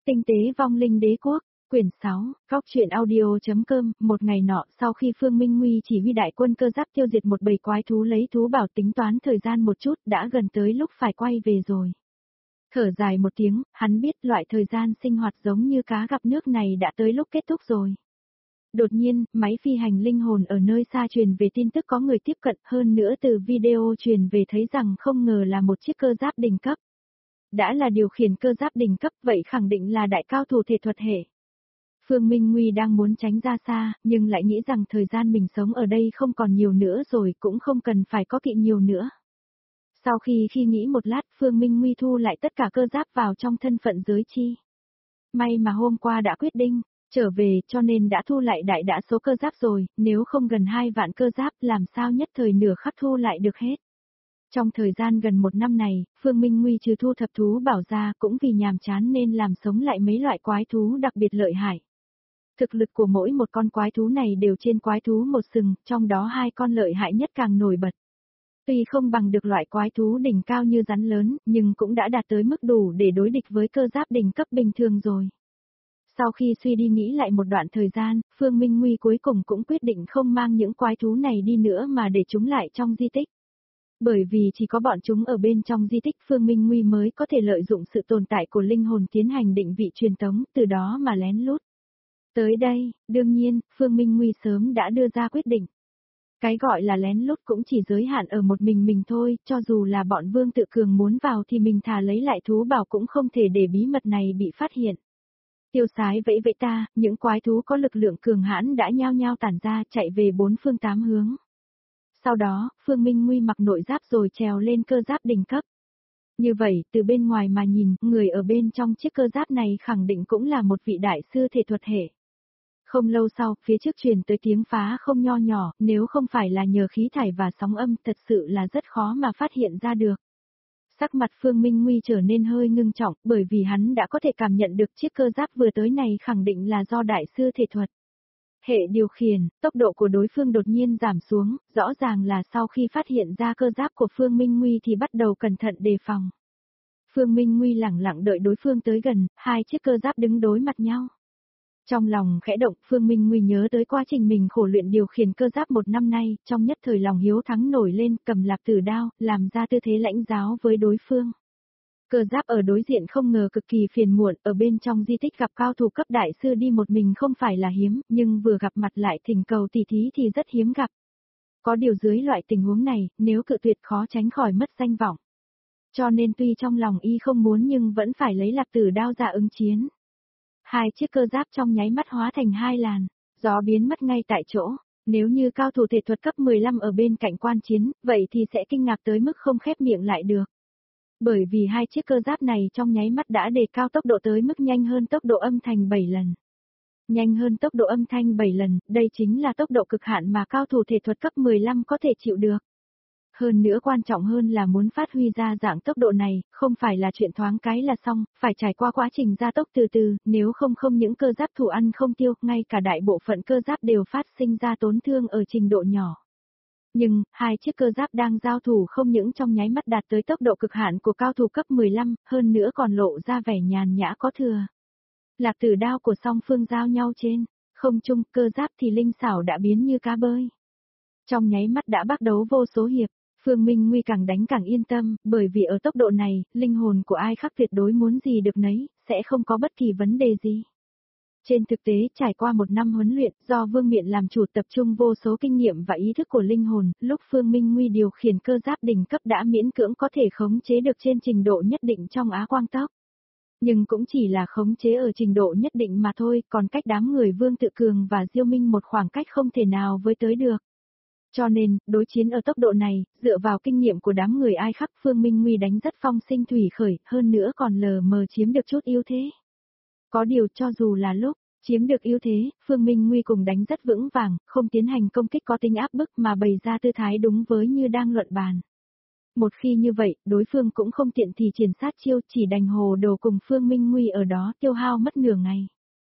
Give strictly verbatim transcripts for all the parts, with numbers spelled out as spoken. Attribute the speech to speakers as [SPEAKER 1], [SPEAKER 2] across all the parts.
[SPEAKER 1] Tinh tế vong linh đế quốc, quyển sáu, góc truyện audio.com, một ngày nọ sau khi Phương Minh Nguy chỉ huy đại quân cơ giáp tiêu diệt một bầy quái thú lấy thú bảo tính toán thời gian một chút đã gần tới lúc phải quay về rồi. Thở dài một tiếng, hắn biết loại thời gian sinh hoạt giống như cá gặp nước này đã tới lúc kết thúc rồi. Đột nhiên, máy phi hành linh hồn ở nơi xa truyền về tin tức có người tiếp cận, hơn nữa từ video truyền về thấy rằng không ngờ là một chiếc cơ giáp đỉnh cấp. Đã là điều khiển cơ giáp đỉnh cấp vậy khẳng định là đại cao thủ thể thuật hệ. Phương Minh Nguy đang muốn tránh ra xa, nhưng lại nghĩ rằng thời gian mình sống ở đây không còn nhiều nữa rồi, cũng không cần phải có kỵ nhiều nữa. Sau khi khi nghĩ một lát, Phương Minh Nguy thu lại tất cả cơ giáp vào trong thân phận giới chi. May mà hôm qua đã quyết định trở về cho nên đã thu lại đại đa số cơ giáp rồi, nếu không gần hai vạn cơ giáp làm sao nhất thời nửa khắc thu lại được hết. Trong thời gian gần một năm này, Phương Minh Nguy trừ thu thập thú bảo ra cũng vì nhàm chán nên làm sống lại mấy loại quái thú đặc biệt lợi hại. Thực lực của mỗi một con quái thú này đều trên quái thú một sừng, trong đó hai con lợi hại nhất càng nổi bật. Tuy không bằng được loại quái thú đỉnh cao như rắn lớn, nhưng cũng đã đạt tới mức đủ để đối địch với cơ giáp đỉnh cấp bình thường rồi. Sau khi suy đi nghĩ lại một đoạn thời gian, Phương Minh Nguy cuối cùng cũng quyết định không mang những quái thú này đi nữa mà để chúng lại trong di tích. Bởi vì chỉ có bọn chúng ở bên trong di tích Phương Minh Nguy mới có thể lợi dụng sự tồn tại của linh hồn tiến hành định vị truyền tống, từ đó mà lén lút. Tới đây, đương nhiên, Phương Minh Nguy sớm đã đưa ra quyết định. Cái gọi là lén lút cũng chỉ giới hạn ở một mình mình thôi, cho dù là bọn Vương Tự Cường muốn vào thì mình thà lấy lại thú bảo cũng không thể để bí mật này bị phát hiện. Tiêu Sái vẫy vẫy ta, những quái thú có lực lượng cường hãn đã nhao nhao tản ra chạy về bốn phương tám hướng. Sau đó, Phương Minh Nguy mặc nội giáp rồi trèo lên cơ giáp đỉnh cấp. Như vậy, từ bên ngoài mà nhìn, người ở bên trong chiếc cơ giáp này khẳng định cũng là một vị đại sư thể thuật hệ. Không lâu sau, phía trước truyền tới tiếng phá không nho nhỏ, nếu không phải là nhờ khí thải và sóng âm thật sự là rất khó mà phát hiện ra được. Sắc mặt Phương Minh Nguy trở nên hơi ngưng trọng bởi vì hắn đã có thể cảm nhận được chiếc cơ giáp vừa tới này khẳng định là do đại sư thể thuật. Hệ điều khiển, tốc độ của đối phương đột nhiên giảm xuống, rõ ràng là sau khi phát hiện ra cơ giáp của Phương Minh Nguy thì bắt đầu cẩn thận đề phòng. Phương Minh Nguy lẳng lặng đợi đối phương tới gần, hai chiếc cơ giáp đứng đối mặt nhau. Trong lòng khẽ động, Phương Minh Nguy nhớ tới quá trình mình khổ luyện điều khiển cơ giáp một năm nay, trong nhất thời lòng hiếu thắng nổi lên, cầm lạc tử đao, làm ra tư thế lãnh giáo với đối phương. Cơ giáp ở đối diện không ngờ cực kỳ phiền muộn, ở bên trong di tích gặp cao thủ cấp đại sư đi một mình không phải là hiếm, nhưng vừa gặp mặt lại thỉnh cầu tỉ thí thì rất hiếm gặp. Có điều dưới loại tình huống này, nếu cự tuyệt khó tránh khỏi mất danh vọng. Cho nên tuy trong lòng y không muốn nhưng vẫn phải lấy lạc tử đao ra ứng chiến. Hai chiếc cơ giáp trong nháy mắt hóa thành hai làn, gió biến mất ngay tại chỗ. Nếu như cao thủ thể thuật cấp mười lăm ở bên cạnh quan chiến, vậy thì sẽ kinh ngạc tới mức không khép miệng lại được. Bởi vì hai chiếc cơ giáp này trong nháy mắt đã đề cao tốc độ tới mức nhanh hơn tốc độ âm thanh bảy lần. Nhanh hơn tốc độ âm thanh bảy lần, đây chính là tốc độ cực hạn mà cao thủ thể thuật cấp mười lăm có thể chịu được. Hơn nữa quan trọng hơn là muốn phát huy ra dạng tốc độ này, không phải là chuyện thoáng cái là xong, phải trải qua quá trình gia tốc từ từ, nếu không không những cơ giáp thủ ăn không tiêu, ngay cả đại bộ phận cơ giáp đều phát sinh ra tổn thương ở trình độ nhỏ. Nhưng, hai chiếc cơ giáp đang giao thủ không những trong nháy mắt đạt tới tốc độ cực hạn của cao thủ cấp mười lăm, hơn nữa còn lộ ra vẻ nhàn nhã có thừa. Lạc tử đao của song phương giao nhau trên, không trung cơ giáp thì linh xảo đã biến như cá bơi. Trong nháy mắt đã bắt đấu vô số hiệp. Phương Minh Nguy càng đánh càng yên tâm, bởi vì ở tốc độ này, linh hồn của ai khác tuyệt đối muốn gì được nấy, sẽ không có bất kỳ vấn đề gì. Trên thực tế, trải qua một năm huấn luyện, do Vương Miện làm chủ tập trung vô số kinh nghiệm và ý thức của linh hồn, lúc Phương Minh Nguy điều khiển cơ giáp đỉnh cấp đã miễn cưỡng có thể khống chế được trên trình độ nhất định trong Á Quang Tốc. Nhưng cũng chỉ là khống chế ở trình độ nhất định mà thôi, còn cách đám người Vương Tự Cường và Diêu Minh một khoảng cách không thể nào với tới được. Cho nên, đối chiến ở tốc độ này, dựa vào kinh nghiệm của đám người ai khắc Phương Minh Nguy đánh rất phong sinh thủy khởi, hơn nữa còn lờ mờ chiếm được chút ưu thế. Có điều cho dù là lúc chiếm được ưu thế, Phương Minh Nguy cùng đánh rất vững vàng, không tiến hành công kích có tính áp bức mà bày ra tư thái đúng với như đang luận bàn. Một khi như vậy, đối phương cũng không tiện thì triển sát chiêu chỉ đành hồ đồ cùng Phương Minh Nguy ở đó tiêu hao mất nửa ngày.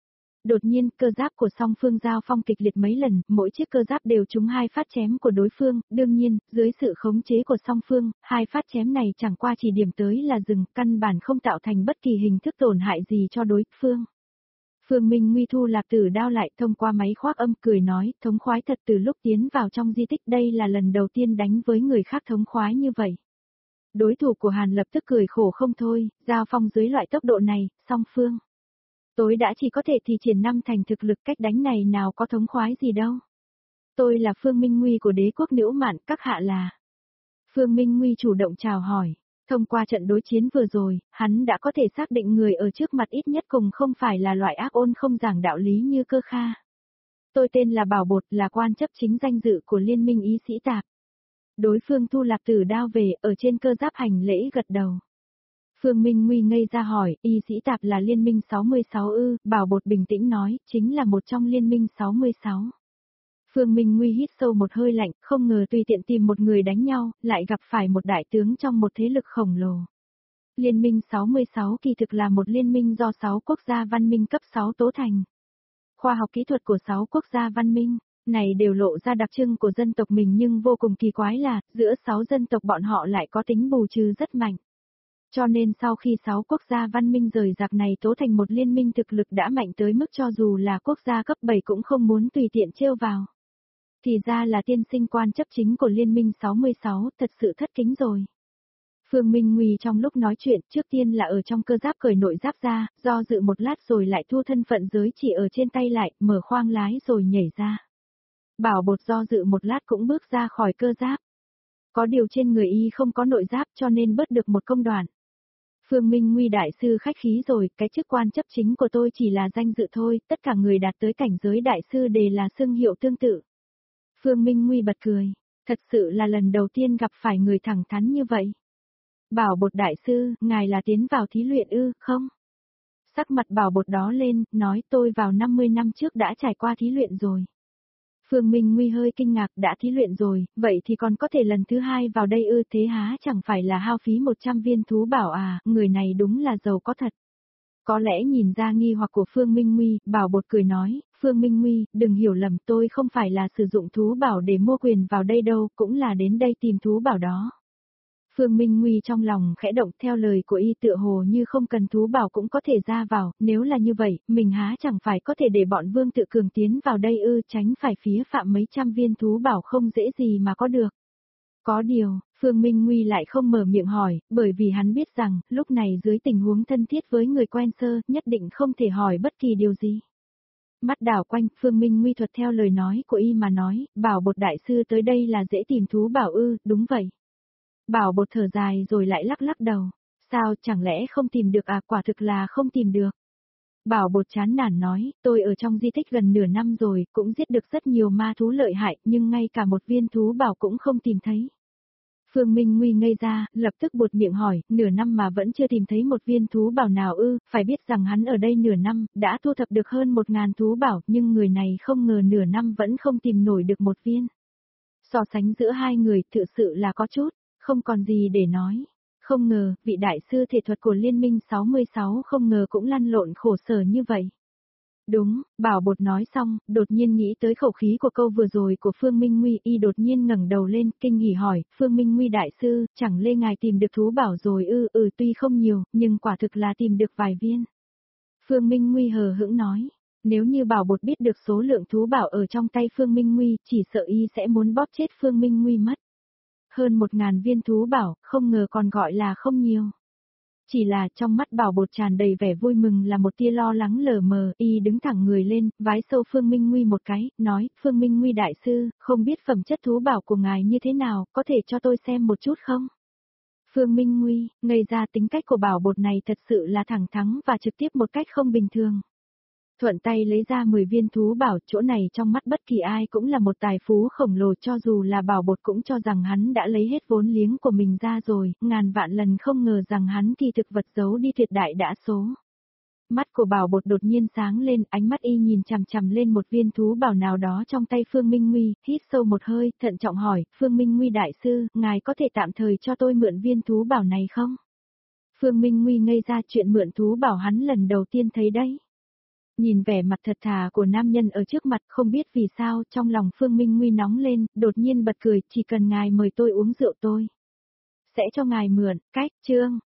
[SPEAKER 1] Đột nhiên, cơ giáp của song phương giao phong kịch liệt mấy lần, mỗi chiếc cơ giáp đều trúng hai phát chém của đối phương, đương nhiên, dưới sự khống chế của song phương, hai phát chém này chẳng qua chỉ điểm tới là dừng, căn bản không tạo thành bất kỳ hình thức tổn hại gì cho đối phương. Phương Minh Nguy thu lạc tử đao lại thông qua máy khoác âm cười nói, thống khoái thật từ lúc tiến vào trong di tích đây là lần đầu tiên đánh với người khác thống khoái như vậy. Đối thủ của Hàn lập tức cười khổ không thôi, giao phong dưới loại tốc độ này, song phương. Tôi đã chỉ có thể thì triển năm thành thực lực cách đánh này nào có thống khoái gì đâu. Tôi là Phương Minh Nguy của đế quốc Nữu Mạn, các hạ là. Phương Minh Nguy chủ động chào hỏi. Thông qua trận đối chiến vừa rồi, hắn đã có thể xác định người ở trước mặt ít nhất cùng không phải là loại ác ôn không giảng đạo lý như Cơ Kha. Tôi tên là Bảo Bột, là quan chấp chính danh dự của Liên minh Y Sĩ Tạp. Đối phương thu lạc tử đao về, ở trên cơ giáp hành lễ gật đầu. Phương Minh Nguy ngây ra hỏi, Y Sĩ Tạp là Liên minh sáu mươi sáu ư, Bảo Bột bình tĩnh nói, chính là một trong Liên minh sáu mươi sáu. Phương Minh Nguy hít sâu một hơi lạnh, không ngờ tùy tiện tìm một người đánh nhau, lại gặp phải một đại tướng trong một thế lực khổng lồ. Liên minh sáu mươi sáu kỳ thực là một liên minh do sáu quốc gia văn minh cấp sáu tố thành. Khoa học kỹ thuật của sáu quốc gia văn minh này đều lộ ra đặc trưng của dân tộc mình, nhưng vô cùng kỳ quái là, giữa sáu dân tộc bọn họ lại có tính bù trừ rất mạnh. Cho nên sau khi sáu quốc gia văn minh rời rạc này tố thành một liên minh thực lực đã mạnh tới mức cho dù là quốc gia cấp bảy cũng không muốn tùy tiện trêu vào. Thì ra là tiên sinh quan chấp chính của Liên minh sáu mươi sáu, thật sự thất kính rồi. Phương Minh Nguy trong lúc nói chuyện trước tiên là ở trong cơ giáp cởi nội giáp ra, do dự một lát rồi lại thu thân phận giới chỉ ở trên tay lại, mở khoang lái rồi nhảy ra. Bảo Bột do dự một lát cũng bước ra khỏi cơ giáp. Có điều trên người y không có nội giáp cho nên bớt được một công đoạn. Phương Minh Nguy đại sư khách khí rồi, cái chức quan chấp chính của tôi chỉ là danh dự thôi, tất cả người đạt tới cảnh giới đại sư đều là xưng hiệu tương tự. Phương Minh Nguy bật cười, thật sự là lần đầu tiên gặp phải người thẳng thắn như vậy. Bảo Bột đại sư, ngài là tiến vào thí luyện ư, không? Sắc mặt Bảo Bột đó lên, nói tôi vào năm mươi năm trước đã trải qua thí luyện rồi. Phương Minh Nguy hơi kinh ngạc, đã thí luyện rồi, vậy thì còn có thể lần thứ hai vào đây ư, thế há chẳng phải là hao phí một trăm viên thú bảo à, người này đúng là giàu có thật. Có lẽ nhìn ra nghi hoặc của Phương Minh Nguy, Bảo Bột cười nói, Phương Minh Nguy, đừng hiểu lầm, tôi không phải là sử dụng thú bảo để mua quyền vào đây đâu, cũng là đến đây tìm thú bảo đó. Phương Minh Nguy trong lòng khẽ động, theo lời của y tựa hồ như không cần thú bảo cũng có thể ra vào, nếu là như vậy, mình há chẳng phải có thể để bọn Vương Tự Cường tiến vào đây ư, tránh phải phí phạm mấy trăm viên thú bảo không dễ gì mà có được. Có điều, Phương Minh Nguy lại không mở miệng hỏi, bởi vì hắn biết rằng, lúc này dưới tình huống thân thiết với người quen sơ, nhất định không thể hỏi bất kỳ điều gì. Mắt đảo quanh, Phương Minh Nguy thuật theo lời nói của y mà nói, Bảo Bột đại sư tới đây là dễ tìm thú bảo ư, đúng vậy. Bảo Bột thở dài rồi lại lắc lắc đầu, sao chẳng lẽ không tìm được à, quả thực là không tìm được. Bảo Bột chán nản nói, tôi ở trong di tích gần nửa năm rồi, cũng giết được rất nhiều ma thú lợi hại, nhưng ngay cả một viên thú bảo cũng không tìm thấy. Phương Minh Nguy ngây ra, lập tức buột miệng hỏi, nửa năm mà vẫn chưa tìm thấy một viên thú bảo nào ư, phải biết rằng hắn ở đây nửa năm, đã thu thập được hơn một ngàn thú bảo, nhưng người này không ngờ nửa năm vẫn không tìm nổi được một viên. So sánh giữa hai người, thực sự là có chút, không còn gì để nói. Không ngờ, vị đại sư thể thuật của Liên minh sáu mươi sáu không ngờ cũng lăn lộn khổ sở như vậy. Đúng, Bảo Bột nói xong, đột nhiên nghĩ tới khẩu khí của câu vừa rồi của Phương Minh Nguy, y đột nhiên ngẩng đầu lên, kinh hỉ hỏi, Phương Minh Nguy đại sư, chẳng lẽ ngài tìm được thú bảo rồi ư, ừ tuy không nhiều, nhưng quả thực là tìm được vài viên. Phương Minh Nguy hờ hững nói, nếu như Bảo Bột biết được số lượng thú bảo ở trong tay Phương Minh Nguy, chỉ sợ y sẽ muốn bóp chết Phương Minh Nguy mất. Hơn một ngàn viên thú bảo, không ngờ còn gọi là không nhiều. Chỉ là trong mắt Bảo Bột tràn đầy vẻ vui mừng là một tia lo lắng lờ mờ, y đứng thẳng người lên, vái sâu Phương Minh Nguy một cái, nói, Phương Minh Nguy đại sư, không biết phẩm chất thú bảo của ngài như thế nào, có thể cho tôi xem một chút không? Phương Minh Nguy, ngây ra tính cách của Bảo Bột này thật sự là thẳng thắn và trực tiếp một cách không bình thường. Thuận tay lấy ra mười viên thú bảo, chỗ này trong mắt bất kỳ ai cũng là một tài phú khổng lồ, cho dù là Bảo Bột cũng cho rằng hắn đã lấy hết vốn liếng của mình ra rồi, ngàn vạn lần không ngờ rằng hắn kỳ thực vật giấu đi tuyệt đại đa số. Mắt của Bảo Bột đột nhiên sáng lên, ánh mắt y nhìn chằm chằm lên một viên thú bảo nào đó trong tay Phương Minh Nguy, hít sâu một hơi, thận trọng hỏi, Phương Minh Nguy đại sư, ngài có thể tạm thời cho tôi mượn viên thú bảo này không? Phương Minh Nguy ngây ra, chuyện mượn thú bảo hắn lần đầu tiên thấy đấy. Nhìn vẻ mặt thật thà của nam nhân ở trước mặt không biết vì sao trong lòng Phương Minh Nguy nóng lên, đột nhiên bật cười, chỉ cần ngài mời tôi uống rượu tôi sẽ cho ngài mượn, cách, chương.